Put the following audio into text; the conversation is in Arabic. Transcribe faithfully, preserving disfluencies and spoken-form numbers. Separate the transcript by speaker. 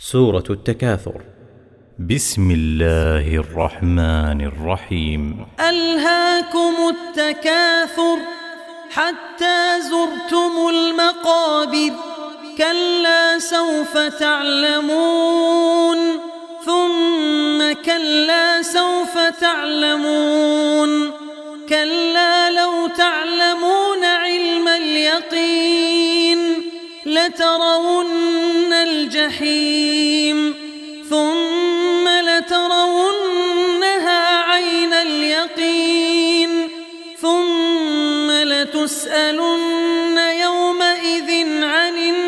Speaker 1: سورة التكاثر. بسم الله الرحمن الرحيم.
Speaker 2: ألهاكم التكاثر حتى زرتم المقابر، كلا سوف تعلمون ثم كلا سوف تعلمون، كلا لو تعلمون علم اليقين لترون الجحيم ثم لترونها عين اليقين ثم لتسألن يومئذ عن النعيم.